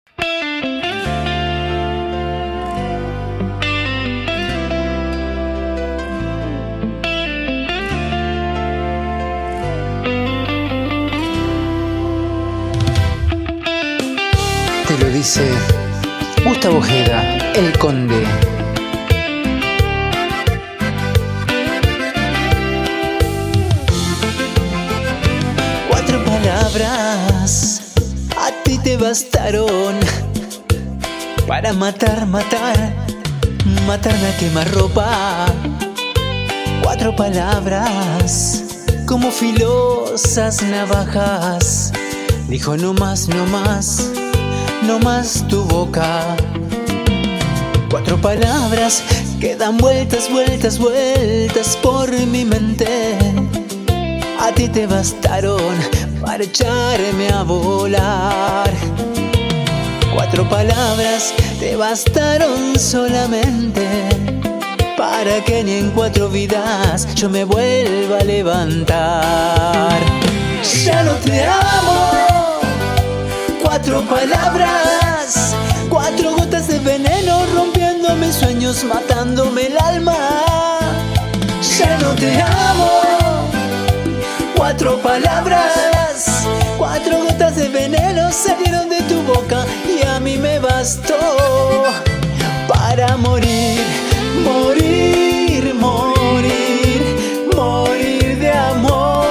Te lo dice Gustavo Ojeda, el Conde. Cuatro palabras a ti te bastaron para matarme a quemarropa. Cuatro palabras como filosas navajas. Dijo no más, no más, no más tu boca. Cuatro palabras que dan vueltas, vueltas, vueltas por mi mente. A ti te bastaron para echarme a volar. Cuatro palabras te bastaron solamente para que ni en cuatro vidas yo me vuelva a levantar. Ya no te amo. Cuatro palabras, cuatro gotas de veneno rompiendo mis sueños, matándome el alma. Ya no te amo. Cuatro palabras, cuatro gotas de veneno salieron de tu boca y a mí me bastó para morir, morir, morir, morir de amor.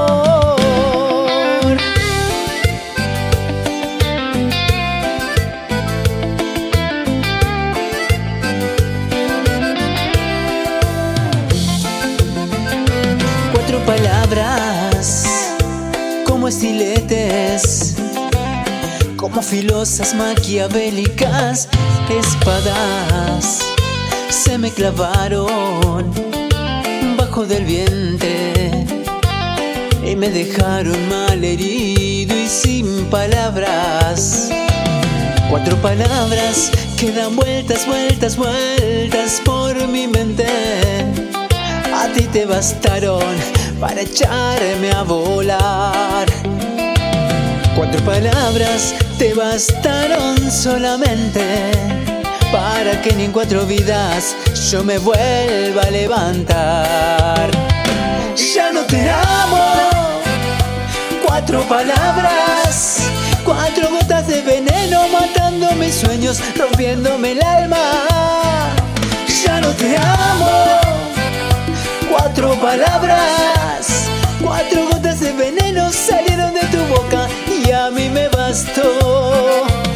Cuatro palabras como estiletes, como filosas maquiavélicas espadas, se me clavaron bajo del vientre y me dejaron mal herido y sin palabras. Cuatro palabras que dan vueltas, vueltas, vueltas por mi mente. A ti te bastaron para echarme a volar. Cuatro palabras te bastaron solamente para que ni en cuatro vidas yo me vuelva a levantar. Ya no te amo. Cuatro palabras, cuatro gotas de veneno matando mis sueños, rompiéndome el alma. Ya no te amo. Cuatro palabras, cuatro gotas de veneno salieron de tu boca y a mí me bastó